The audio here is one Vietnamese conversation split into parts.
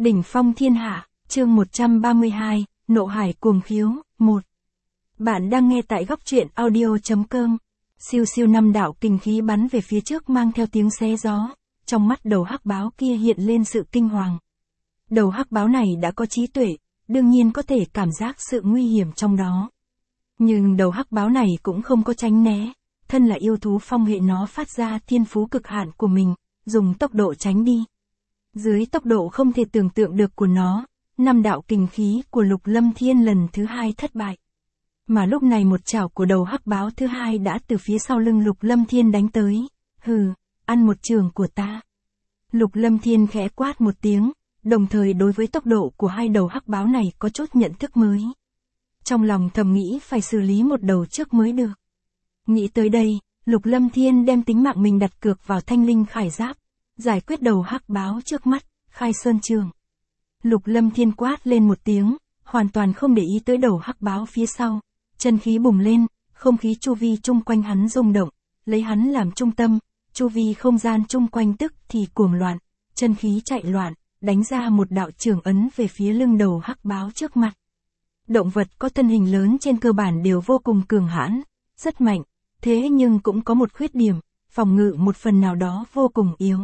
Đỉnh phong thiên hạ, chương 132, Nộ hải cuồng khiếu, 1. Bạn đang nghe tại góc truyện audio.com. Siêu siêu năm đạo kình khí bắn về phía trước mang theo tiếng xé gió, trong mắt đầu hắc báo kia hiện lên sự kinh hoàng. Đầu hắc báo này đã có trí tuệ, đương nhiên có thể cảm giác sự nguy hiểm trong đó. Nhưng đầu hắc báo này cũng không có tránh né, thân là yêu thú phong hệ nó phát ra thiên phú cực hạn của mình, dùng tốc độ tránh đi. Dưới tốc độ không thể tưởng tượng được của nó, năm đạo kình khí của Lục Lâm Thiên lần thứ hai thất bại. Mà lúc này một chảo của đầu hắc báo thứ hai đã từ phía sau lưng Lục Lâm Thiên đánh tới. Hừ, ăn một chưởng của ta. Lục Lâm Thiên khẽ quát một tiếng, đồng thời đối với tốc độ của hai đầu hắc báo này có chút nhận thức mới. Trong lòng thầm nghĩ phải xử lý một đầu trước mới được. Nghĩ tới đây, Lục Lâm Thiên đem tính mạng mình đặt cược vào thanh linh khải giáp, giải quyết đầu hắc báo trước mắt, khai sơn trường. Lục Lâm Thiên quát lên một tiếng, hoàn toàn không để ý tới đầu hắc báo phía sau, chân khí bùng lên, không khí chu vi chung quanh hắn rung động, lấy hắn làm trung tâm, chu vi không gian chung quanh tức thì cuồng loạn, chân khí chạy loạn, đánh ra một đạo chưởng ấn về phía lưng đầu hắc báo trước mặt. Động vật có thân hình lớn trên cơ bản đều vô cùng cường hãn, rất mạnh, thế nhưng cũng có một khuyết điểm, phòng ngự một phần nào đó vô cùng yếu.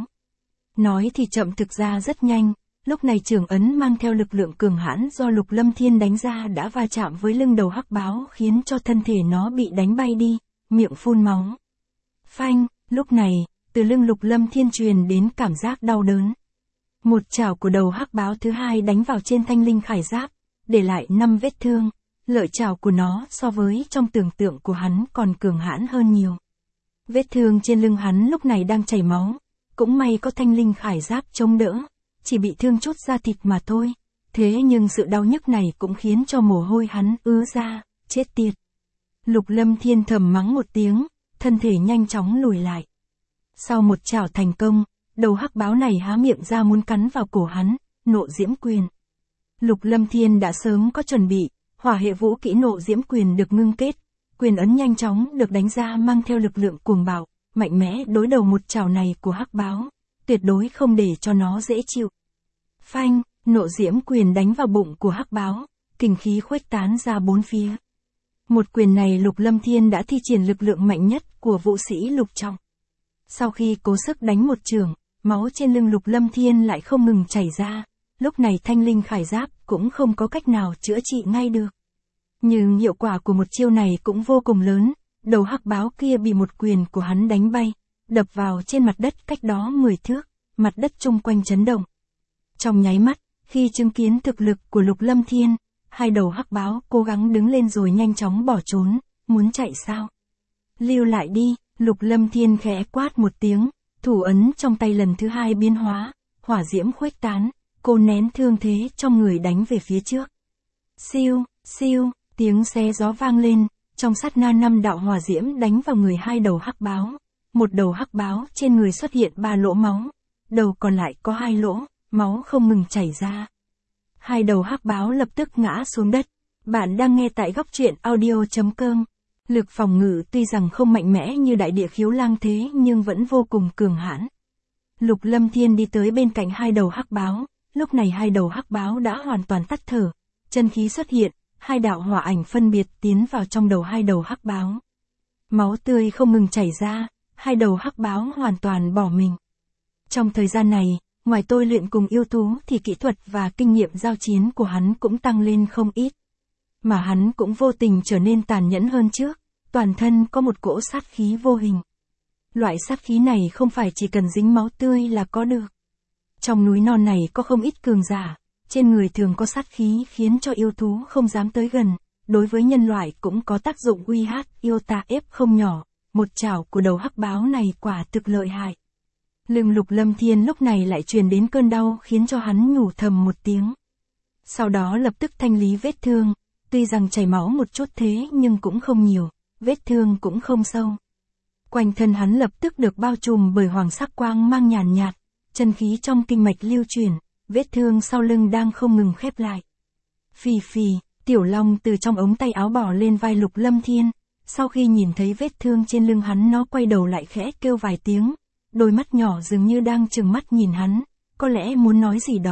Nói thì chậm thực ra rất nhanh, lúc này chưởng ấn mang theo lực lượng cường hãn do Lục Lâm Thiên đánh ra đã va chạm với lưng đầu hắc báo khiến cho thân thể nó bị đánh bay đi, miệng phun máu. Phanh, lúc này, từ lưng Lục Lâm Thiên truyền đến cảm giác đau đớn. Một chảo của đầu hắc báo thứ hai đánh vào trên thanh linh khải giáp, để lại 5 vết thương, lợi chảo của nó so với trong tưởng tượng của hắn còn cường hãn hơn nhiều. Vết thương trên lưng hắn lúc này đang chảy máu, cũng may có thanh linh khải giáp chống đỡ, chỉ bị thương chút da thịt mà thôi, thế nhưng sự đau nhức này cũng khiến cho mồ hôi hắn ứa ra, chết tiệt. Lục Lâm Thiên thầm mắng một tiếng, thân thể nhanh chóng lùi lại. Sau một chảo thành công, đầu hắc báo này há miệng ra muốn cắn vào cổ hắn, nộ diễm quyền. Lục Lâm Thiên đã sớm có chuẩn bị, hỏa hệ vũ kỹ nộ diễm quyền được ngưng kết, quyền ấn nhanh chóng được đánh ra mang theo lực lượng cuồng bạo, mạnh mẽ đối đầu một chảo này của hắc báo, tuyệt đối không để cho nó dễ chịu. Phanh, nộ diễm quyền đánh vào bụng của hắc báo, kình khí khuếch tán ra bốn phía. Một quyền này Lục Lâm Thiên đã thi triển lực lượng mạnh nhất của vũ sĩ lục trọng. Sau khi cố sức đánh một chưởng, máu trên lưng Lục Lâm Thiên lại không ngừng chảy ra, lúc này thanh linh khải giáp cũng không có cách nào chữa trị ngay được. Nhưng hiệu quả của một chiêu này cũng vô cùng lớn, đầu hắc báo kia bị một quyền của hắn đánh bay, đập vào trên mặt đất cách đó 10 thước, mặt đất chung quanh chấn động. Trong nháy mắt, khi chứng kiến thực lực của Lục Lâm Thiên, hai đầu hắc báo cố gắng đứng lên rồi nhanh chóng bỏ trốn, muốn chạy sao? Lưu lại đi, Lục Lâm Thiên khẽ quát một tiếng, thủ ấn trong tay lần thứ hai biến hóa, hỏa diễm khuếch tán, cô nén thương thế trong người đánh về phía trước. Siêu, siêu, tiếng xé gió vang lên, trong sát na 5 đạo hỏa diễm đánh vào người hai đầu hắc báo. Một đầu hắc báo trên người xuất hiện 3 lỗ máu, đầu còn lại có 2 lỗ, máu không ngừng chảy ra. Hai đầu hắc báo lập tức ngã xuống đất. Bạn đang nghe tại góc truyện audio.com. Lực phòng ngự tuy rằng không mạnh mẽ như đại địa khiếu lang thế nhưng vẫn vô cùng cường hãn. Lục Lâm Thiên đi tới bên cạnh hai đầu hắc báo, lúc này hai đầu hắc báo đã hoàn toàn tắt thở, chân khí xuất hiện, hai đạo hỏa ảnh phân biệt tiến vào trong đầu hai đầu hắc báo. Máu tươi không ngừng chảy ra, hai đầu hắc báo hoàn toàn bỏ mình. Trong thời gian này, ngoài tôi luyện cùng yêu thú thì kỹ thuật và kinh nghiệm giao chiến của hắn cũng tăng lên không ít. Mà hắn cũng vô tình trở nên tàn nhẫn hơn trước, toàn thân có một cỗ sát khí vô hình. Loại sát khí này không phải chỉ cần dính máu tươi là có được. Trong núi non này có không ít cường giả, trên người thường có sát khí khiến cho yêu thú không dám tới gần, đối với nhân loại cũng có tác dụng uy hiếp yêu tà ép không nhỏ, một chảo của đầu hắc báo này quả thực lợi hại. Lưng Lục Lâm Thiên lúc này lại truyền đến cơn đau khiến cho hắn nhủ thầm một tiếng. Sau đó lập tức thanh lý vết thương, tuy rằng chảy máu một chút thế nhưng cũng không nhiều, vết thương cũng không sâu. Quanh thân hắn lập tức được bao trùm bởi hoàng sắc quang mang nhàn nhạt, chân khí trong kinh mạch lưu chuyển, vết thương sau lưng đang không ngừng khép lại. Phì phì, Tiểu Long từ trong ống tay áo bỏ lên vai Lục Lâm Thiên, sau khi nhìn thấy vết thương trên lưng hắn nó quay đầu lại khẽ kêu vài tiếng, đôi mắt nhỏ dường như đang trừng mắt nhìn hắn, có lẽ muốn nói gì đó,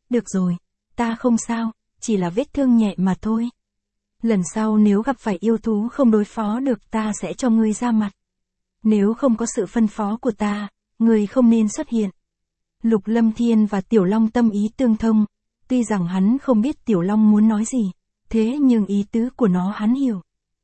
được rồi, ta không sao, chỉ là vết thương nhẹ mà thôi. Lần sau nếu gặp phải yêu thú không đối phó được ta sẽ cho ngươi ra mặt. Nếu không có sự phân phó của ta, ngươi không nên xuất hiện. Lục Lâm Thiên và Tiểu Long tâm ý tương thông, tuy rằng hắn không biết Tiểu Long muốn nói gì, thế nhưng ý tứ của nó hắn hiểu.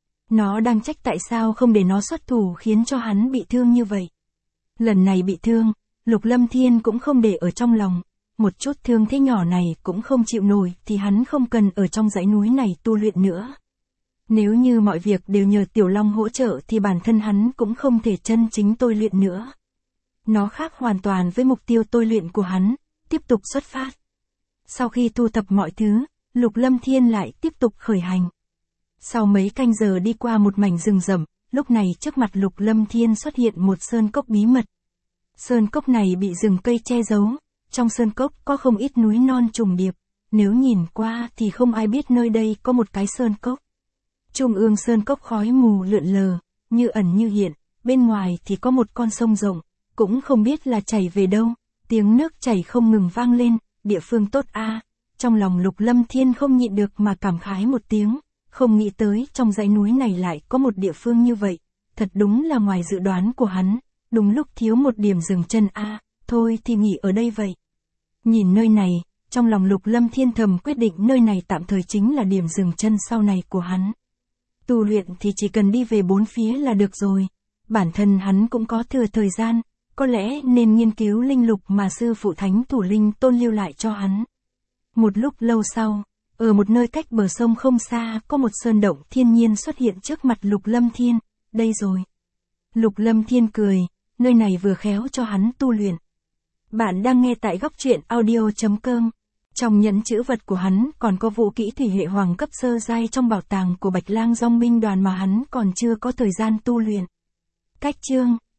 Nó đang trách tại sao không để nó xuất thủ khiến cho hắn bị thương như vậy. Lần này bị thương, Lục Lâm Thiên cũng không để ở trong lòng, một chút thương thế nhỏ này cũng không chịu nổi thì hắn không cần ở trong dãy núi này tu luyện nữa. Nếu như mọi việc đều nhờ Tiểu Long hỗ trợ thì bản thân hắn cũng không thể chân chính tôi luyện nữa. Nó khác hoàn toàn với mục tiêu tôi luyện của hắn, tiếp tục xuất phát. Sau khi thu thập mọi thứ, Lục Lâm Thiên lại tiếp tục khởi hành. Sau mấy canh giờ đi qua một mảnh rừng rậm, lúc này trước mặt Lục Lâm Thiên xuất hiện một sơn cốc bí mật. Sơn cốc này bị rừng cây che giấu, trong sơn cốc có không ít núi non trùng điệp, nếu nhìn qua thì không ai biết nơi đây có một cái sơn cốc. Trung ương sơn cốc khói mù lượn lờ, như ẩn như hiện, bên ngoài thì có một con sông rộng, cũng không biết là chảy về đâu, tiếng nước chảy không ngừng vang lên, địa phương tốt a. Trong lòng Lục Lâm Thiên không nhịn được mà cảm khái một tiếng, không nghĩ tới trong dãy núi này lại có một địa phương như vậy, thật đúng là ngoài dự đoán của hắn, đúng lúc thiếu một điểm dừng chân a, thôi thì nghỉ ở đây vậy. Nhìn nơi này, trong lòng Lục Lâm Thiên thầm quyết định nơi này tạm thời chính là điểm dừng chân sau này của hắn. Tu luyện thì chỉ cần đi về bốn phía là được rồi, bản thân hắn cũng có thừa thời gian, có lẽ nên nghiên cứu linh lục mà sư phụ Thánh Thủ Linh Tôn lưu lại cho hắn. Một lúc lâu sau, ở một nơi cách bờ sông không xa có một sơn động thiên nhiên xuất hiện trước mặt Lục Lâm Thiên, đây rồi. Lục Lâm Thiên cười, nơi này vừa khéo cho hắn tu luyện. Bạn đang nghe tại góc truyện audio.com. Trong nhẫn chữ vật của hắn còn có vũ kỹ thủy hệ hoàng cấp sơ giai trong bảo tàng của Bạch Lang Dòng binh đoàn mà hắn còn chưa có thời gian tu luyện. Cách chương